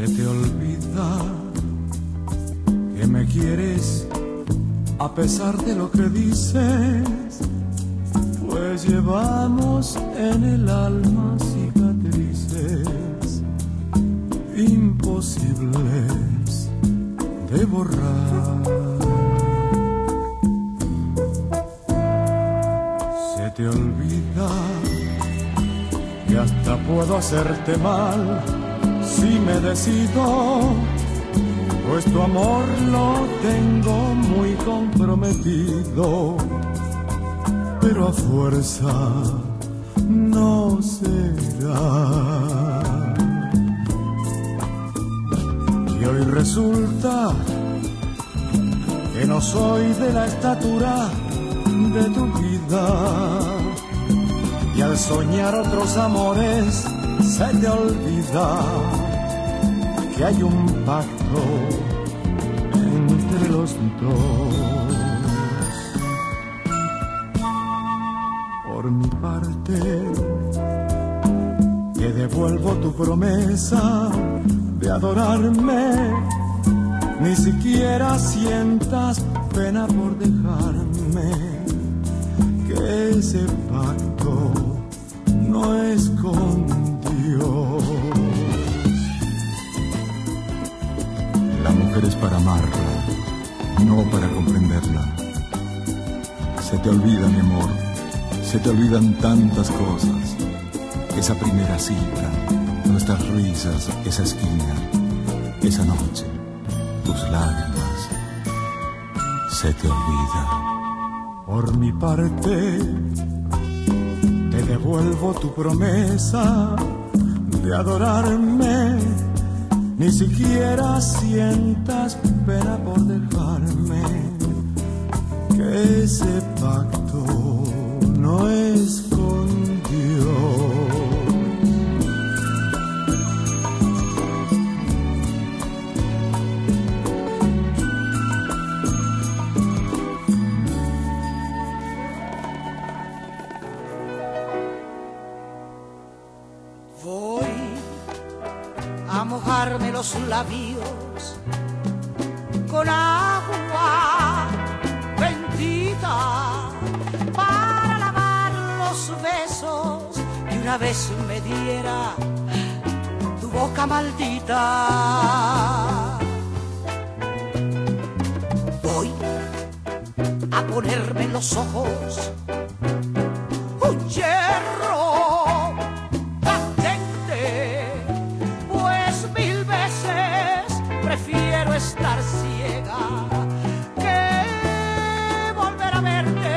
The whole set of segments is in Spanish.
Se te olvida que me quieres a pesar de lo que dices, pues llevamos en el alma cicatrices imposibles de borrar. Se te olvida que hasta puedo hacerte mal si me decido, pues tu amor lo tengo muy comprometido, pero a fuerza no será. Y hoy resulta que no soy de la estatura de tu vida, y al soñar otros amores se te olvida que hay un pacto entre los dos. Por mi parte, te devuelvo tu promesa de adorarme, ni siquiera sientas pena por dejarme, que ese pacto no es con Dios. La mujer es para amarla, no para comprenderla. Se te olvida, mi amor, se te olvidan tantas cosas. Esa primera cita, nuestras risas, esa esquina, esa noche, tus lágrimas. Se te olvida. Por mi parte, te devuelvo tu promesa de adorarme, ni siquiera sientas pena por dejarme, que ese pacto no es con Dios. Voy a mojarme los labios con agua bendita para lavar los besos que una vez me diera tu boca maldita. Voy a ponerme en los ojos un hierro estar ciega que volver a verte,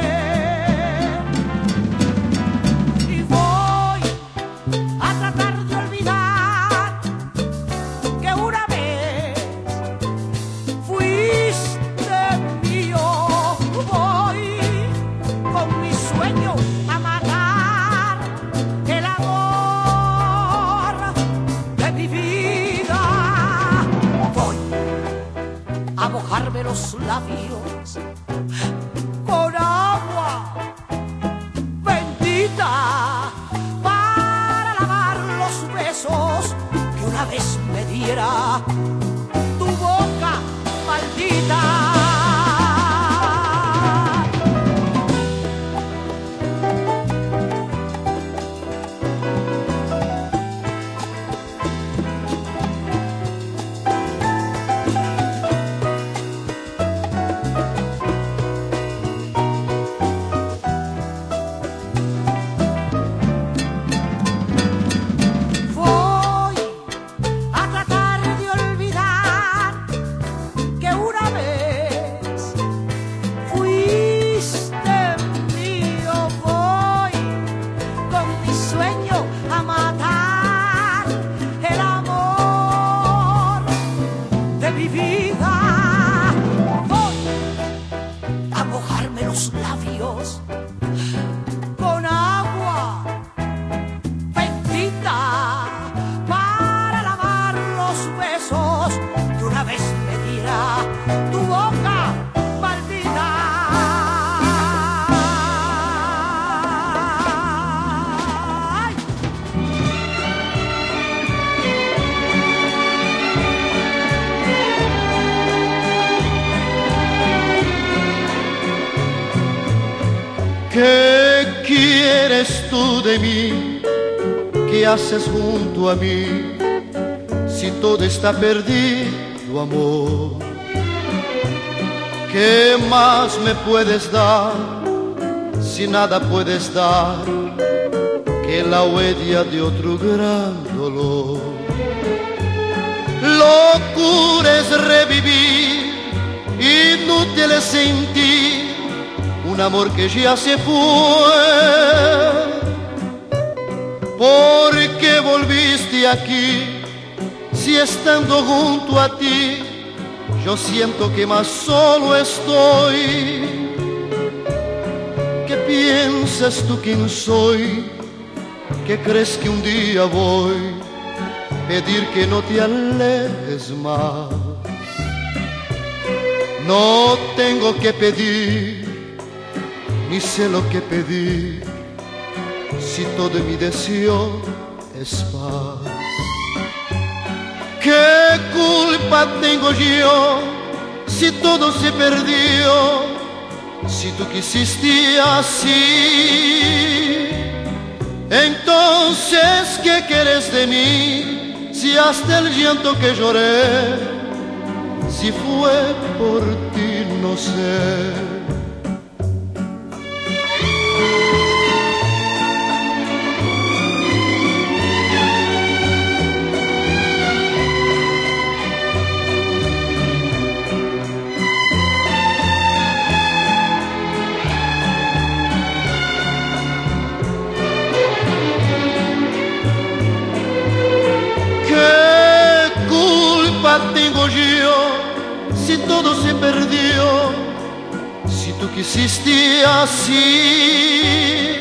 y voy a tratar de olvidar que una vez fuiste mío. Voy con mi sueño a matar el amor de mi vida. Voy a mojarme los labios con agua bendita para lavar los besos que una vez me diera tu boca maldita. Voy a tratar de olvidar que una vez de mí? ¿Qué haces junto a mí? Si todo está perdido, amor, ¿qué más me puedes dar? Si nada puedes dar que la huella de otro gran dolor. Locura es revivir, inútil es sentir un amor que ya se fue. ¿Por qué volviste aquí si estando junto a ti yo siento que más solo estoy? ¿Qué piensas tú quién soy? ¿Qué crees que un día voy a pedir que no te alejes más? No tengo que pedir, ni sé lo que pedir, si todo mi deseo es paz. ¿Qué culpa tengo yo si todo se perdió? Si tú quisiste así, entonces ¿qué quieres de mí? Si hasta el llanto que lloré, si fue por ti, no sé. Tengo yo si todo se perdió, si tú quisiste así,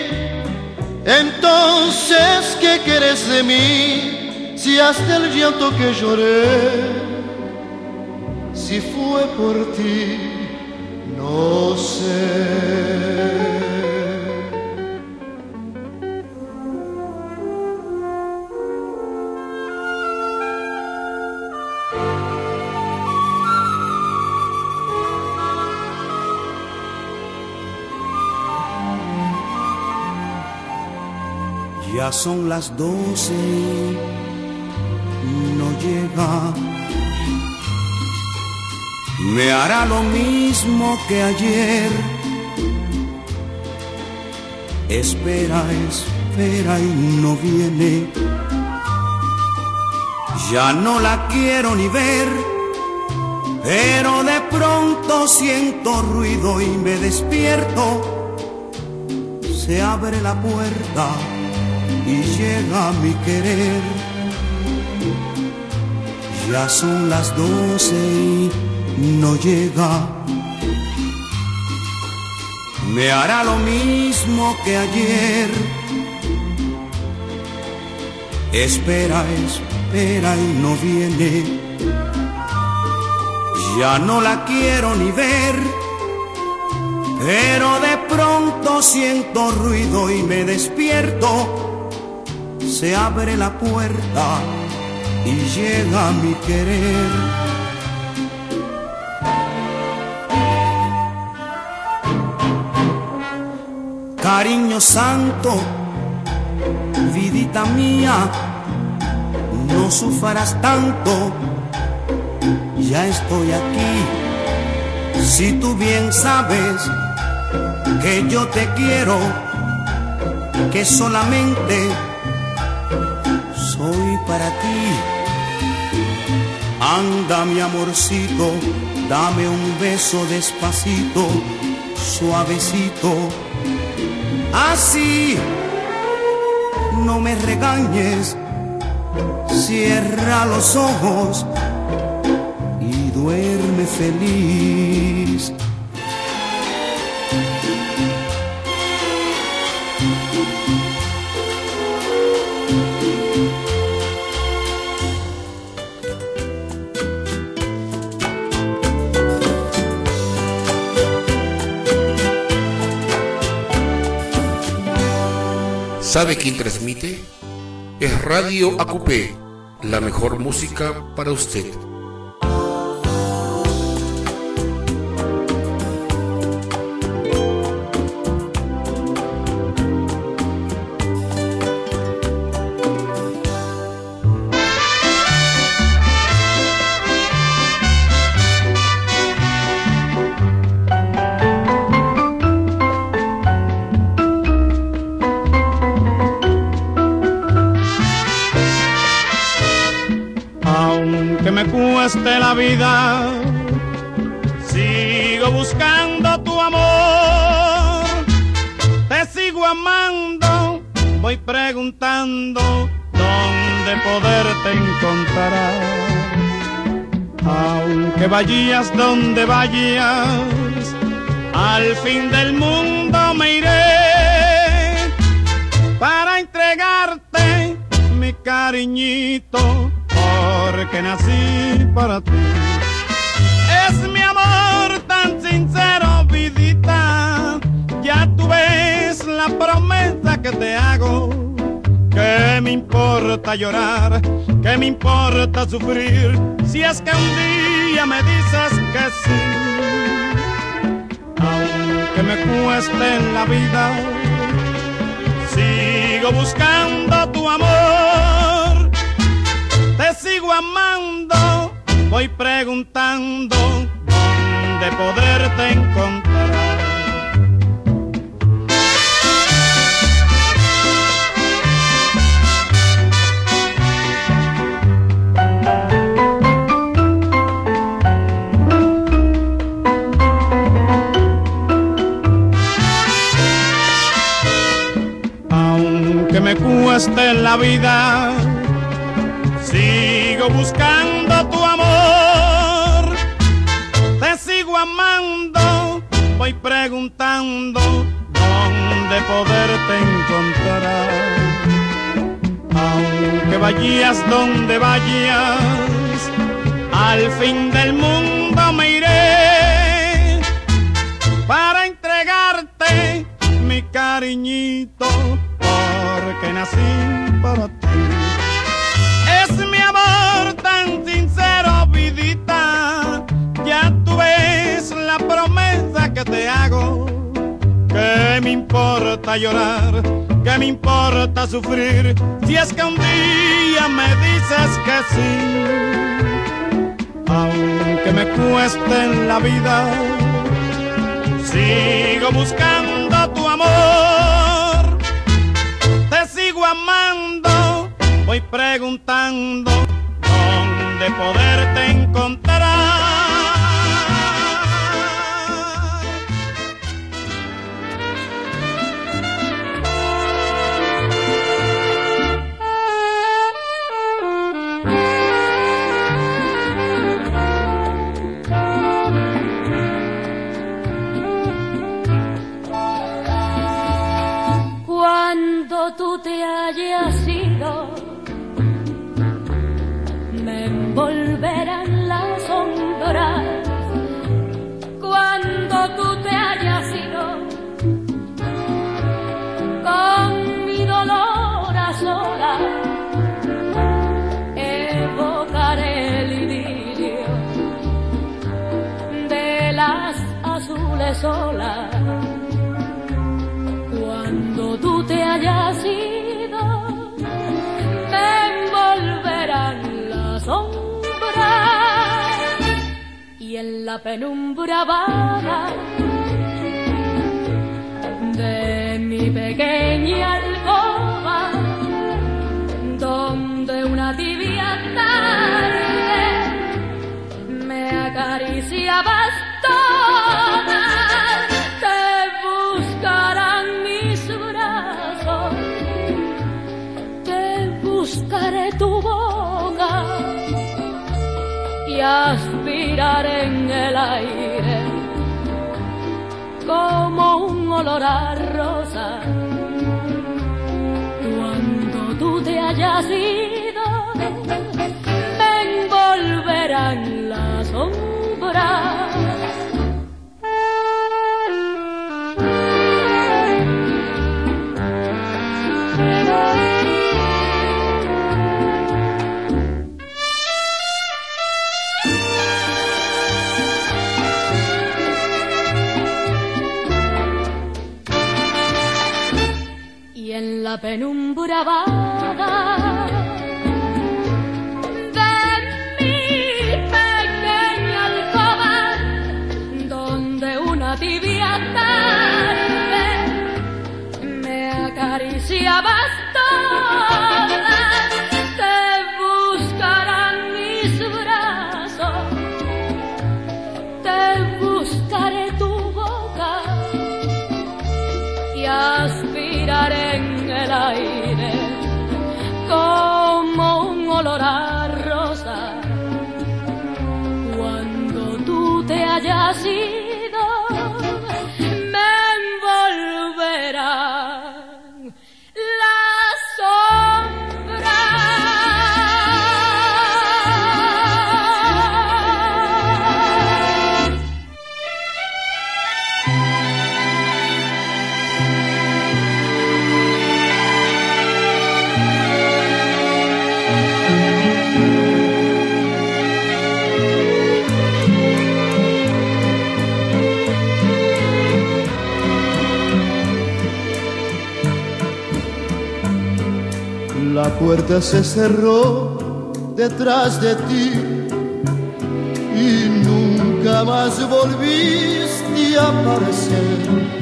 entonces ¿qué quieres de mí? Si hasta el llanto que lloré, si fue por ti, no sé. Ya son las 12, no llega. Me hará lo mismo que ayer. Espera, espera y no viene. Ya no la quiero ni ver, pero de pronto siento ruido y me despierto. Se abre la puerta y llega mi querer. Ya son las 12 y no llega. Me hará lo mismo que ayer. Espera, espera y no viene. Ya no la quiero ni ver, pero de pronto siento ruido y me despierto. Se abre la puerta y llega mi querer. Cariño santo, vidita mía, no sufras tanto, ya estoy aquí. Si tú bien sabes que yo te quiero, que solamente soy para ti. Anda mi amorcito, dame un beso despacito, suavecito. Así, no me regañes, cierra los ojos y duerme feliz. ¿Sabe quién transmite? Es Radio Acupé, la mejor música para usted. aunque me cueste la vida, sigo buscando tu amor, te sigo amando, voy preguntando dónde poderte encontrar. Aunque vayas donde vayas, al fin del mundo me iré para entregarte mi cariñito, porque nací para ti. Es mi amor tan sincero, vidita, ya tú ves la promesa que te hago. ¿Qué me importa llorar? ¿Qué me importa sufrir? Si es que un día me dices que sí. Aunque me cueste en la vida, sigo buscando tu amor, te sigo amando, voy preguntando dónde poderte encontrar. Aunque me cueste la vida, sigo buscando tu amor, te sigo amando, voy preguntando dónde poderte encontrar. Aunque vayas donde vayas, al fin del mundo me iré para entregarte mi cariñito, porque nací para ti. Es mi amor tan sincero, vidita, ya tú ves la promesa que te hago. ¿Qué me importa llorar? ¿Qué me importa sufrir? Si es que un día me dices que sí. Aunque me cueste en la vida, sigo buscando tu amor, te sigo amando, voy preguntando dónde poderte encontrar. Cuando tú te hayas ido, me envolverán las sombras. Cuando tú te hayas ido, con mi dolor a solas, evocaré el idilio de las azules olas. Cuando tú te hayas ido, me envolverán las sombras y en la penumbra vaga de mi pequeña alcoba, donde una tibia tarde me acariciabas toda, te buscarán mis brazos, te buscaré tu boca y aspiraré en el aire como un olor a rosa. Cuando tú te hayas ido, me envolverán las sombras. En la penumbra vaga de mi pequeña alcoba, donde una tibia tarde me acariciabas toda, te buscarán mis brazos aire como un olor a rosa. Cuando tú te hayas ido, me envolverán las sombras. La puerta se cerró detrás de ti y nunca más volviste a aparecer.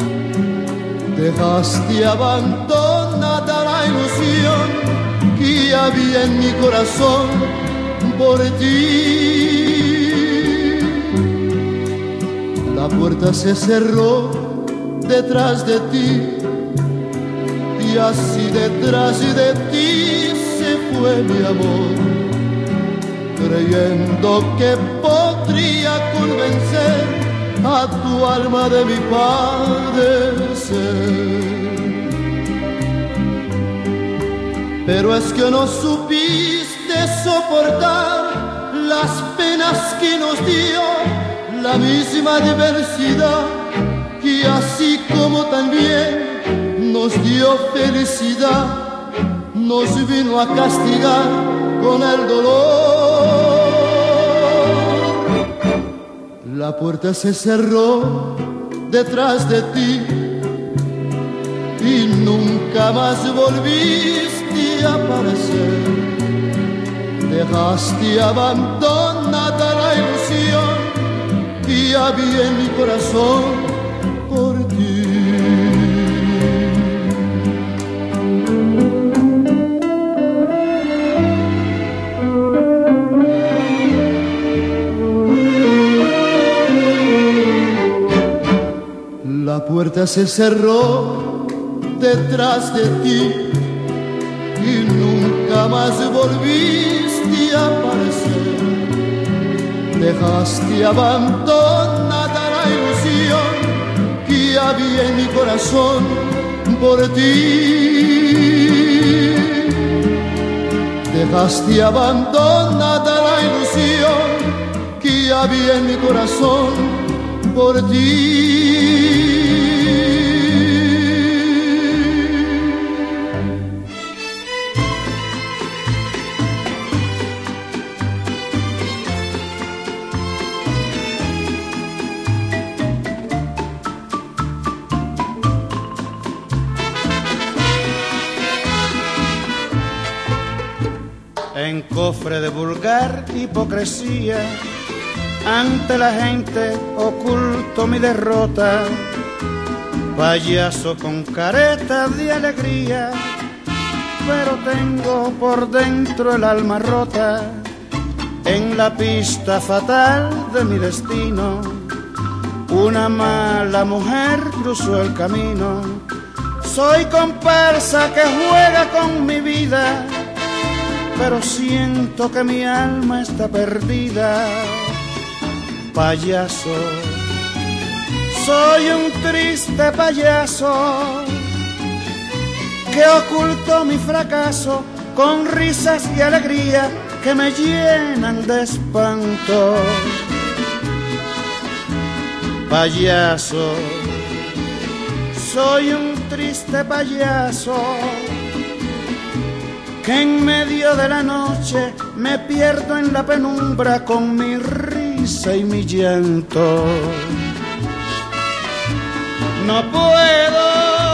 Dejaste abandonada la ilusión que había en mi corazón por ti. La puerta se cerró detrás de ti y así detrás de ti se fue mi amor, creyendo que podría convencer a tu alma de mi padecer. Pero es que no supiste soportar las penas que nos dio la misma adversidad, que así como también nos dio felicidad, nos vino a castigar con el dolor. La puerta se cerró detrás de ti y nunca más volviste a aparecer. Dejaste abandonada la ilusión que había en mi corazón por ti. La puerta se cerró detrás de ti y nunca más volviste a aparecer. Dejaste abandonada la ilusión que había en mi corazón por ti. Dejaste abandonada la ilusión que había en mi corazón por ti. En cofre de vulgar hipocresía, ante la gente oculto mi derrota, payaso con careta de alegría, pero tengo por dentro el alma rota. En la pista fatal de mi destino, una mala mujer cruzó el camino. Soy comparsa que juega con mi vida, pero siento que mi alma está perdida. Payaso, soy un triste payaso que oculto mi fracaso con risas y alegría que me llenan de espanto. Payaso, soy un triste payaso que en medio de la noche me pierdo en la penumbra con mi risa y mi llanto. No puedo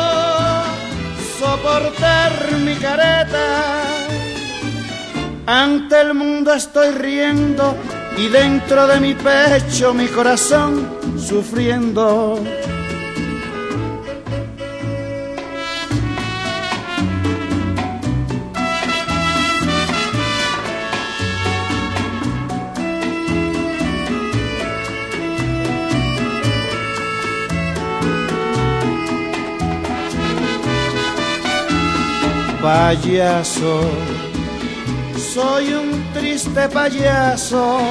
soportar mi careta, ante el mundo estoy riendo y dentro de mi pecho mi corazón sufriendo. payaso, soy un triste payaso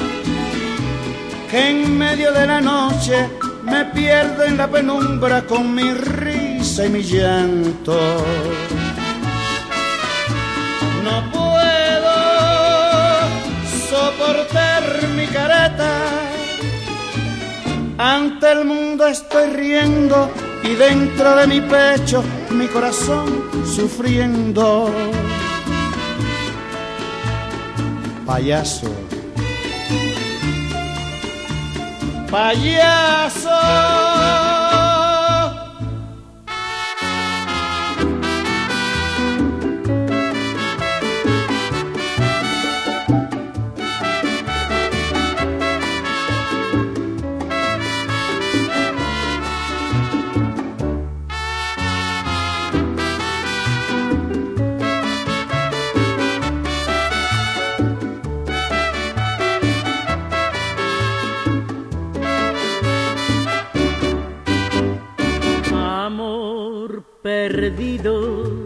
que en medio de la noche me pierdo en la penumbra con mi risa y mi llanto. No puedo soportar mi careta, ante el mundo estoy riendo y dentro de mi pecho mi corazón sufriendo. Payaso, payaso. Perdido,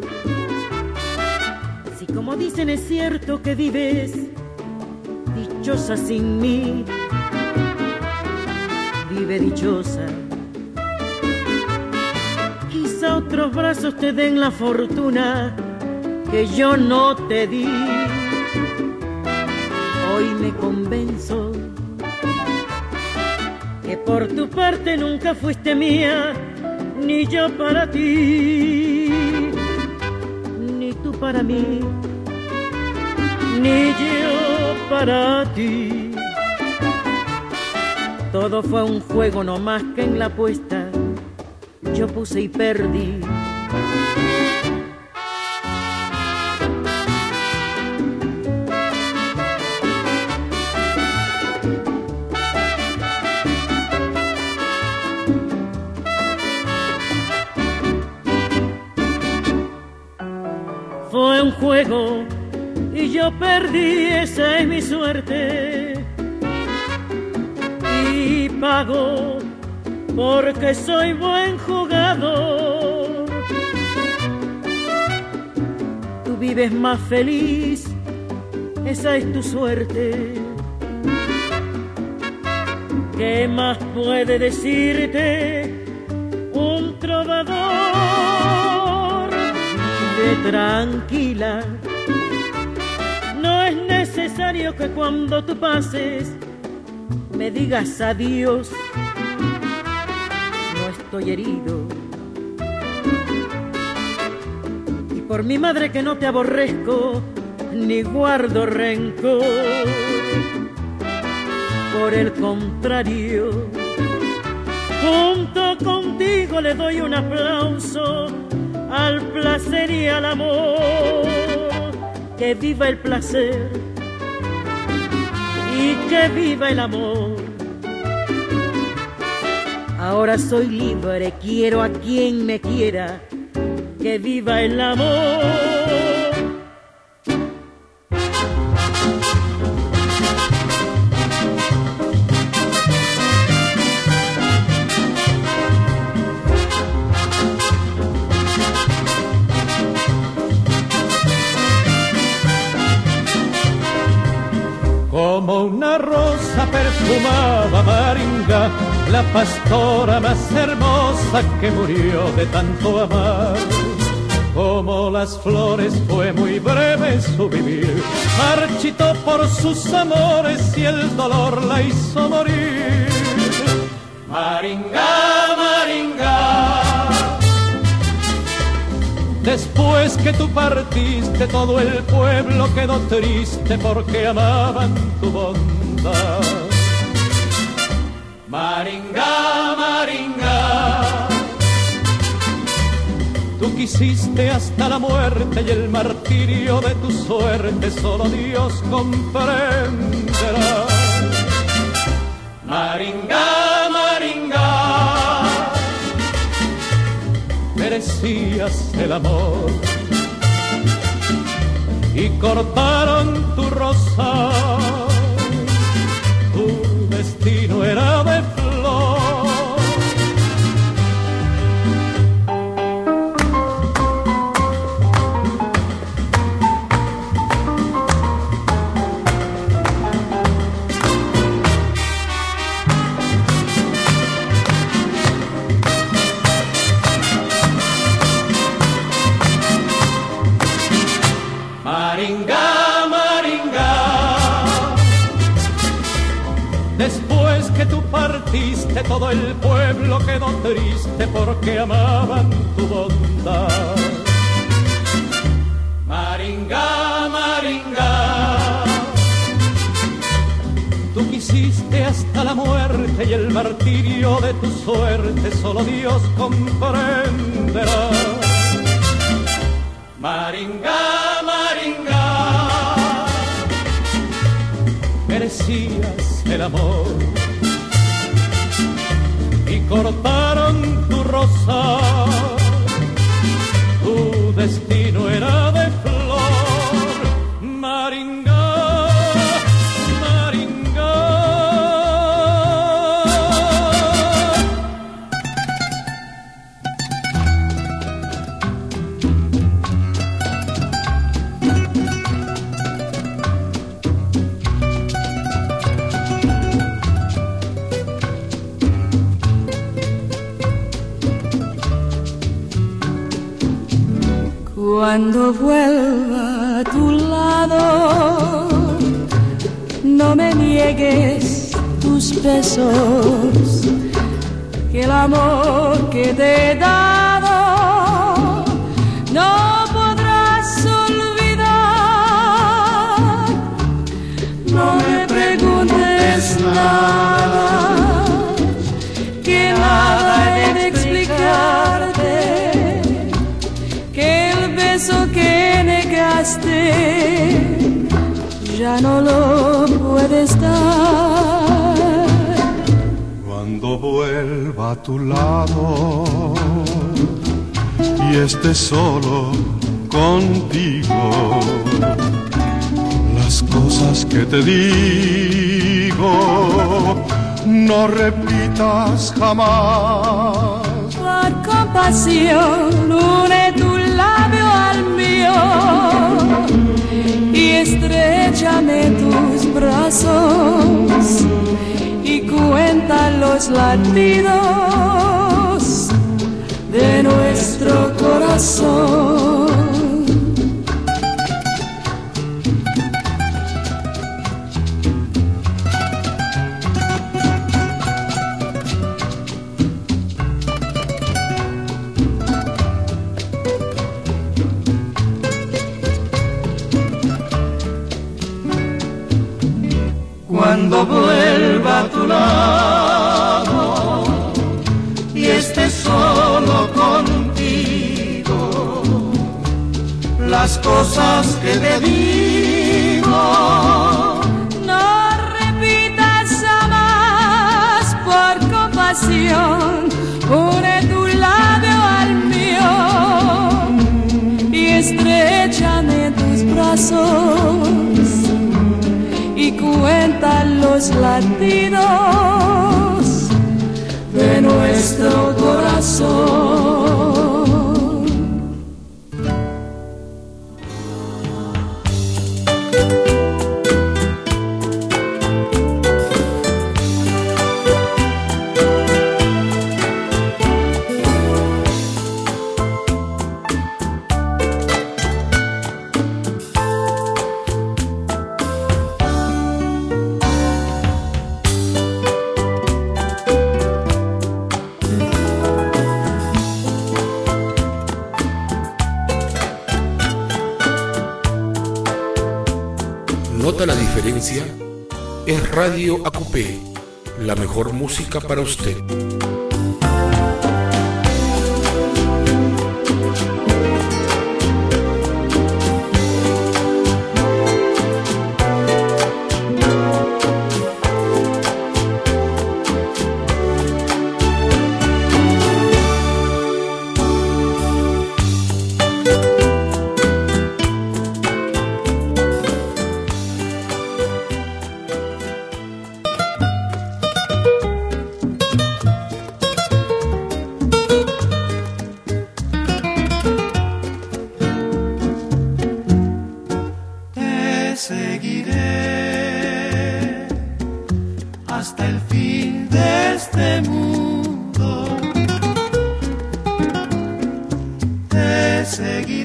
si como dicen es cierto que vives dichosa sin mí, vive dichosa. Quizá otros brazos te den la fortuna que yo no te di. Hoy me convenzo que por tu parte nunca fuiste mía, ni yo para ti, ni tú para mí, ni yo para ti. Todo fue un juego, no más que en la apuesta yo puse y perdí. Fue un juego y yo perdí, esa es mi suerte. Y pago porque soy buen jugador. Tú vives más feliz, esa es tu suerte. ¿Qué más puede decirte un trovador? Tranquila, no es necesario que cuando tú pases me digas adiós. No estoy herido y por mi madre que no te aborrezco ni guardo rencor. Por el contrario, junto contigo le doy un aplauso al placer y al amor. Que viva el placer y que viva el amor. Ahora soy libre, quiero a quien me quiera. Que viva el amor. Como una rosa perfumaba Maringa, la pastora más hermosa que murió de tanto amar. Como las flores fue muy breve su vivir, marchitó por sus amores y el dolor la hizo morir. Maringa, Maringa. Después que tú partiste, todo el pueblo quedó triste porque amaban tu bondad. Maringa, Maringa. Tú quisiste hasta la muerte y el martirio de tu suerte solo Dios comprenderá. Maringa, Maringa. Merecías el amor y cortaron tu rosa, tu destino era de flor. que tú partiste, todo el pueblo quedó triste porque amaban tu bondad. Maringá, Maringá, tú quisiste hasta la muerte y el martirio de tu suerte solo Dios comprenderá. Maringá, Maringá, merecías el amor y cortaron tu rosa, tu destino era de flor. Maringá, Maringá. Cuando vuelva a tu lado, no me niegues tus besos, que el amor que te he dado no podrás olvidar. No me preguntes nada, que nada he de explicarte, que el beso que negaste ya no lo puedes dar. Cuando vuelva a tu lado y esté solo contigo, las cosas que te digo no repitas jamás. Por compasión une tu labio al mío y estréchame tus brazos y cuenta los latidos de nuestro corazón. Cuando vuelva a tu lado y esté solo contigo, las cosas que te digo no repitas jamás. Por compasión une tu labio al mío y estréchame tus brazos y cuenta los latidos de nuestro corazón. ¿Nota la diferencia? Es Radio Acupé, la mejor música para usted. seguir.